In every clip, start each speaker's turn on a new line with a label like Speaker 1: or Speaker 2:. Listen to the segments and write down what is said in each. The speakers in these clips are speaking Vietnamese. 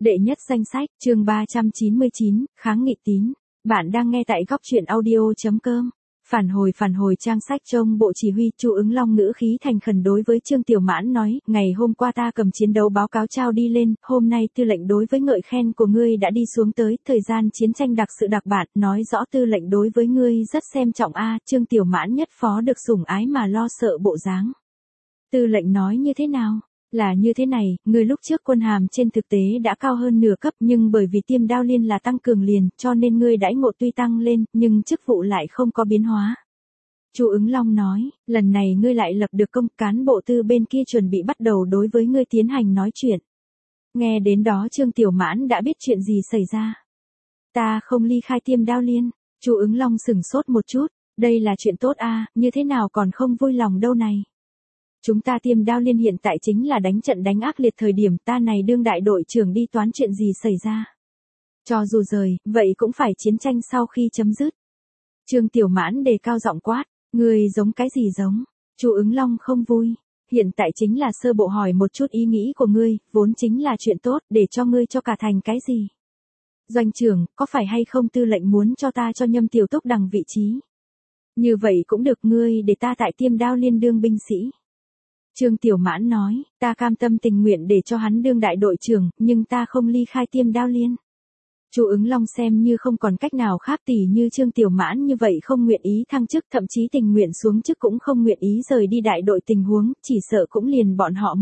Speaker 1: Đệ nhất danh sách, chương 399, kháng nghị tín. Bạn đang nghe tại góc truyện audio.com. Phản hồi trang sách trong bộ chỉ huy. Chu Ứng Long ngữ khí thành khẩn đối với Trương Tiểu Mãn nói, ngày hôm qua ta cầm chiến đấu báo cáo trao đi lên, hôm nay tư lệnh đối với ngợi khen của ngươi đã đi xuống tới, thời gian chiến tranh đặc sự đặc bạn, nói rõ tư lệnh đối với ngươi rất xem trọng a. Trương Tiểu Mãn nhất phó được sủng ái mà lo sợ bộ dáng. Tư lệnh nói như thế nào? Là như thế này, người lúc trước quân hàm trên thực tế đã cao hơn nửa cấp, nhưng bởi vì tiêm đao liên là tăng cường liền, cho nên ngươi đãi ngộ tuy tăng lên, nhưng chức vụ lại không có biến hóa. Chu Ứng Long nói, lần này ngươi lại lập được công, cán bộ tư bên kia chuẩn bị bắt đầu đối với ngươi tiến hành nói chuyện. Nghe đến đó Trương Tiểu Mãn đã biết chuyện gì xảy ra. Ta không ly khai tiêm đao liên. Chu Ứng Long sửng sốt một chút, đây là chuyện tốt a, như thế nào còn không vui lòng đâu này. Chúng ta tiêm đao liên hiện tại chính là đánh trận đánh ác liệt thời điểm, ta này đương đại đội trưởng đi toán chuyện gì xảy ra. Cho dù rời, vậy cũng phải chiến tranh sau khi chấm dứt. Trương Tiểu Mãn đề cao giọng quát, ngươi giống cái gì giống? Chu Ứng Long không vui. Hiện tại chính là sơ bộ hỏi một chút ý nghĩ của ngươi, vốn chính là chuyện tốt, để cho ngươi cho cả thành cái gì? Doanh trưởng, có phải hay không tư lệnh muốn cho ta cho Nhâm Tiểu Túc đằng vị trí? Như vậy cũng được, ngươi để ta tại tiêm đao liên đương binh sĩ. Trương Tiểu Mãn nói, ta cam tâm tình nguyện để cho hắn đương đại đội trưởng, nhưng ta không ly khai tiêm đao liên. Chu Ứng Long xem như không còn cách nào khác, tỉ như Trương Tiểu Mãn như vậy không nguyện ý thăng chức, thậm chí tình nguyện xuống chức cũng không nguyện ý rời đi đại đội, tình huống chỉ sợ cũng liền bọn họ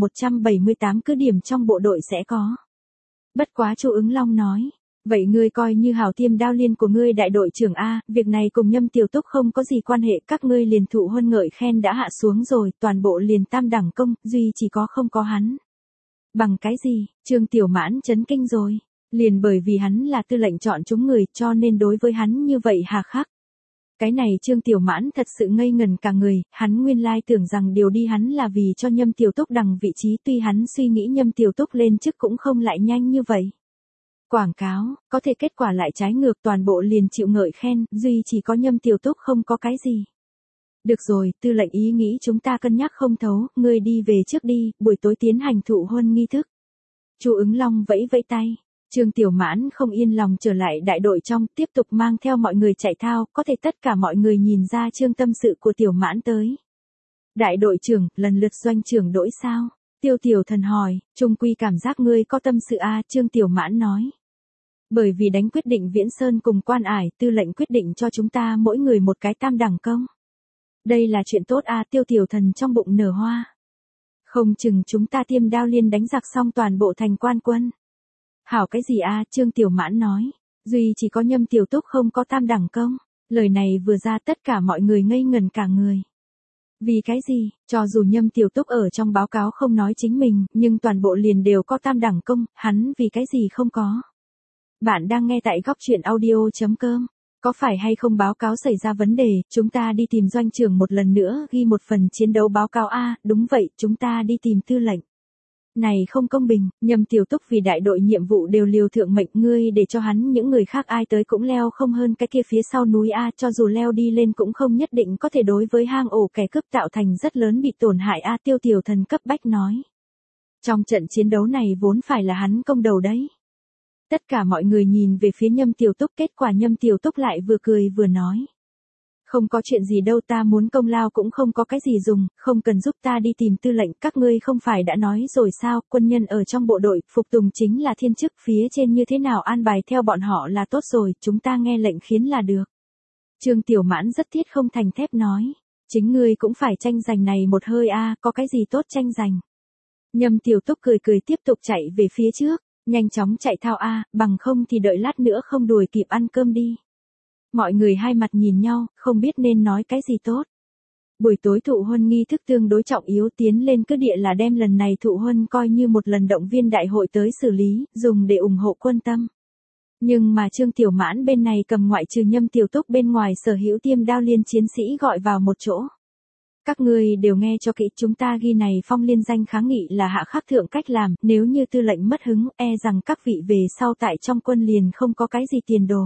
Speaker 1: 178 cứ điểm trong bộ đội sẽ có. Bất quá Chu Ứng Long nói, vậy ngươi coi như hảo tiêm đao liên của ngươi đại đội trưởng a, việc này cùng Nhâm Tiểu Túc không có gì quan hệ, các ngươi liền thụ huân ngợi khen đã hạ xuống rồi, toàn bộ liền tam đẳng công, duy chỉ có không có hắn. Bằng cái gì? Trương Tiểu Mãn chấn kinh rồi. Liền bởi vì hắn là tư lệnh chọn chúng người, cho nên đối với hắn như vậy hà khắc. Cái này Trương Tiểu Mãn thật sự ngây ngần cả người, hắn nguyên lai tưởng rằng điều đi hắn là vì cho Nhâm Tiểu Túc đằng vị trí, tuy hắn suy nghĩ Nhâm Tiểu Túc lên chức cũng không lại nhanh như vậy. Quảng cáo, có thể kết quả lại trái ngược, toàn bộ liền chịu ngợi khen, duy chỉ có Nhâm Tiểu Túc không có cái gì. Được rồi, tư lệnh ý nghĩ chúng ta cân nhắc không thấu, ngươi đi về trước đi, buổi tối tiến hành thụ huân nghi thức. Chu Ứng Long vẫy vẫy tay. Trương Tiểu Mãn không yên lòng trở lại đại đội trong, tiếp tục mang theo mọi người chạy thao, có thể tất cả mọi người nhìn ra Trương tâm sự của Tiểu Mãn tới. Đại đội trưởng, lần lượt doanh trưởng đổi sao? Tiêu Tiểu Thần hỏi, trung quy cảm giác ngươi có tâm sự a, Trương Tiểu Mãn nói. Bởi vì đánh quyết định Viễn Sơn cùng Quan Ải, tư lệnh quyết định cho chúng ta mỗi người một cái tam đẳng công. Đây là chuyện tốt a, Tiêu Tiểu Thần trong bụng nở hoa. Không chừng chúng ta tiêm đao liên đánh giặc xong toàn bộ thành quan quân. Hảo cái gì a, Trương Tiểu Mãn nói, duy chỉ có Nhâm Tiểu Túc không có tam đẳng công. Lời này vừa ra tất cả mọi người ngây ngần cả người. Vì cái gì, cho dù Nhâm Tiểu Túc ở trong báo cáo không nói chính mình, nhưng toàn bộ liền đều có tam đẳng công, hắn vì cái gì không có. Bạn đang nghe tại góc truyện audio.com. Có phải hay không báo cáo xảy ra vấn đề, chúng ta đi tìm doanh trưởng một lần nữa ghi một phần chiến đấu báo cáo a, đúng vậy, chúng ta đi tìm tư lệnh. Này không công bình, Nhâm Tiểu Túc vì đại đội nhiệm vụ đều liều thượng mệnh, ngươi để cho hắn những người khác ai tới cũng leo không hơn cái kia phía sau núi a, cho dù leo đi lên cũng không nhất định có thể đối với hang ổ kẻ cướp tạo thành rất lớn bị tổn hại a, Tiêu Tiểu Thần cấp bách nói. Trong trận chiến đấu này vốn phải là hắn công đầu đấy. Tất cả mọi người nhìn về phía Nhâm Tiểu Túc, kết quả Nhâm Tiểu Túc lại vừa cười vừa nói. Không có chuyện gì đâu, ta muốn công lao cũng không có cái gì dùng, không cần giúp ta đi tìm tư lệnh, các ngươi không phải đã nói rồi sao, quân nhân ở trong bộ đội, phục tùng chính là thiên chức, phía trên như thế nào an bài theo bọn họ là tốt rồi, chúng ta nghe lệnh khiến là được. Trương Tiểu Mãn rất thiết không thành thép nói, chính ngươi cũng phải tranh giành này một hơi a, có cái gì tốt tranh giành. Nhâm Tiểu Túc cười cười tiếp tục chạy về phía trước, nhanh chóng chạy thao a, bằng không thì đợi lát nữa không đuổi kịp ăn cơm đi. Mọi người hai mặt nhìn nhau, không biết nên nói cái gì tốt. Buổi tối thụ huân nghi thức tương đối trọng yếu, tiến lên cứ địa là đem lần này thụ huân coi như một lần động viên đại hội tới xử lý, dùng để ủng hộ quân tâm. Nhưng mà Trương Tiểu Mãn bên này cầm ngoại trừ Nhâm Tiểu Túc bên ngoài sở hữu tiêm đao liên chiến sĩ gọi vào một chỗ. Các ngươi đều nghe cho kỹ, chúng ta ghi này phong liên danh kháng nghị là hạ khắc thượng cách làm, nếu như tư lệnh mất hứng, e rằng các vị về sau tại trong quân liền không có cái gì tiền đồ.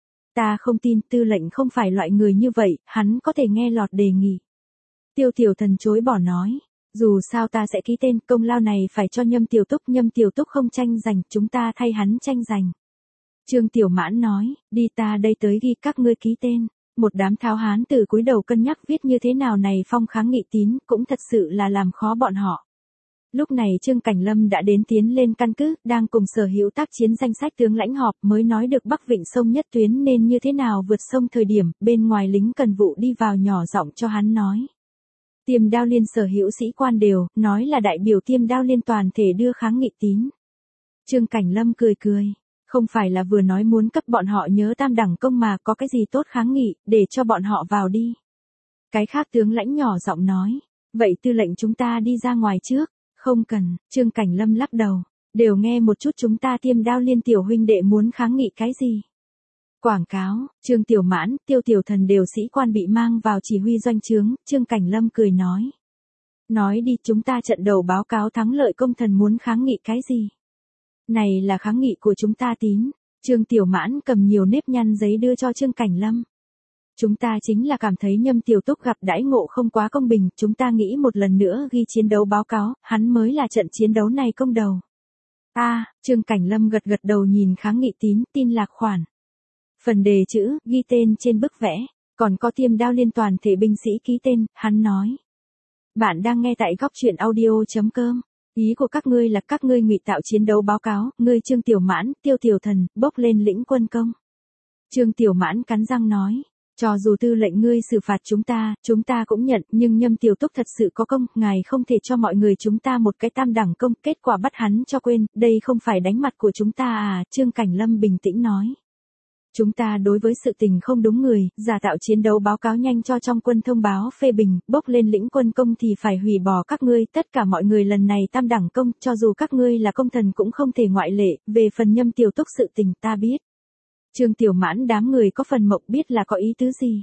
Speaker 1: Ta không tin tư lệnh không phải loại người như vậy, hắn có thể nghe lọt đề nghị. Tiêu Tiểu Thần chối bỏ nói, Dù sao ta sẽ ký tên, công lao này phải cho Nhâm Tiểu Túc không tranh giành, chúng ta thay hắn tranh giành. Trương Tiểu Mãn nói, đi ta đây tới ghi các ngươi ký tên. Một đám tháo hán từ cúi đầu cân nhắc viết như thế nào này phong kháng nghị tín, cũng thật sự là làm khó bọn họ. Lúc này Trương Cảnh Lâm đã đến tiến lên căn cứ, đang cùng Sở Hữu tác chiến danh sách tướng lãnh họp mới nói được Bắc Vịnh sông nhất tuyến nên như thế nào vượt sông thời điểm, bên ngoài lính cần vụ đi vào nhỏ giọng cho hắn nói. Tiêm Đao Liên Sở Hữu sĩ quan đều, nói là đại biểu Tiêm Đao Liên toàn thể đưa kháng nghị tín. Trương Cảnh Lâm cười cười, không phải là vừa nói muốn cấp bọn họ nhớ tam đẳng công mà có cái gì tốt kháng nghị, để cho bọn họ vào đi. Cái khác tướng lãnh nhỏ giọng nói, vậy tư lệnh chúng ta đi ra ngoài trước. Không cần, Trương Cảnh Lâm lắc đầu, đều nghe một chút chúng ta Tiêm Đao Liên tiểu huynh đệ muốn kháng nghị cái gì. Quảng cáo, Trương Tiểu Mãn, Tiêu Tiểu Thần đều sĩ quan bị mang vào chỉ huy doanh trướng, Trương Cảnh Lâm cười nói. Nói đi, chúng ta trận đầu báo cáo thắng lợi công thần muốn kháng nghị cái gì. Này là kháng nghị của chúng ta tín. Trương Tiểu Mãn cầm nhiều nếp nhăn giấy đưa cho Trương Cảnh Lâm. Chúng ta chính là cảm thấy Nhâm Tiểu Túc gặp đãi ngộ không quá công bình, chúng ta nghĩ một lần nữa ghi chiến đấu báo cáo, hắn mới là trận chiến đấu này công đầu. Trương Cảnh Lâm gật gật đầu nhìn kháng nghị tín, tin lạc khoản. Phần đề chữ, ghi tên trên bức vẽ, còn có Tiêm Đao Liên toàn thể binh sĩ ký tên, hắn nói. Bạn đang nghe tại góc truyện audio.com. Ý của các ngươi là các ngươi ngụy tạo chiến đấu báo cáo, ngươi Trương Tiểu Mãn, Tiêu Tiểu Thần, bốc lên lĩnh quân công. Trương Tiểu Mãn cắn răng nói. Cho dù tư lệnh ngươi xử phạt chúng ta cũng nhận, nhưng Nhâm Tiểu Túc thật sự có công, ngài không thể cho mọi người chúng ta một cái tam đẳng công, kết quả bắt hắn cho quên, đây không phải đánh mặt của chúng ta à, Trương Cảnh Lâm bình tĩnh nói. Chúng ta đối với sự tình không đúng người, giả tạo chiến đấu báo cáo nhanh cho trong quân thông báo phê bình, bốc lên lĩnh quân công thì phải hủy bỏ các ngươi, tất cả mọi người lần này tam đẳng công, cho dù các ngươi là công thần cũng không thể ngoại lệ, về phần Nhâm Tiểu Túc sự tình ta biết. Trương Tiểu Mãn đám người có phần mộng biết là có ý tứ gì.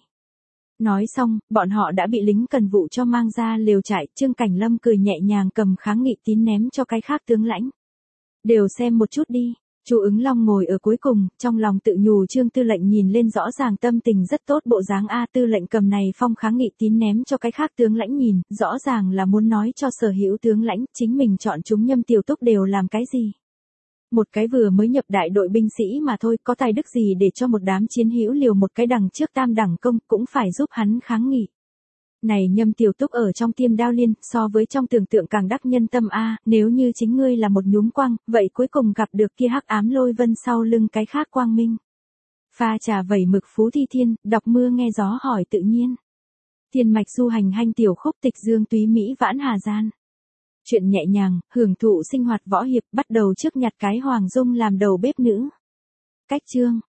Speaker 1: Nói xong, bọn họ đã bị lính cần vụ cho mang ra lều trại, Trương Cảnh Lâm cười nhẹ nhàng cầm kháng nghị tín ném cho cái khác tướng lãnh. Đều xem một chút đi. Chu Ứng Long ngồi ở cuối cùng, trong lòng tự nhủ Trương tư lệnh nhìn lên rõ ràng tâm tình rất tốt bộ dáng tư lệnh cầm này phong kháng nghị tín ném cho cái khác tướng lãnh nhìn, rõ ràng là muốn nói cho Sở Hữu tướng lãnh, chính mình chọn chúng Nhâm Tiểu Túc đều làm cái gì. Một cái vừa mới nhập đại đội binh sĩ mà thôi, có tài đức gì để cho một đám chiến hữu liều một cái đằng trước tam đẳng công, cũng phải giúp hắn kháng nghị. Này Nhâm Tiểu Túc ở trong Tiêm Đao Liên, so với trong tưởng tượng càng đắc nhân tâm nếu như chính ngươi là một nhúm quang, vậy cuối cùng gặp được kia hắc ám lôi vân sau lưng cái khác quang minh. Pha trà vẩy mực phú thi thiên, đọc mưa nghe gió hỏi tự nhiên. Thiên mạch du hành hanh tiểu khúc tịch dương túy mỹ vãn hà gian. Chuyện nhẹ nhàng, hưởng thụ sinh hoạt võ hiệp, bắt đầu trước nhặt cái Hoàng Dung làm đầu bếp nữ. Cách chương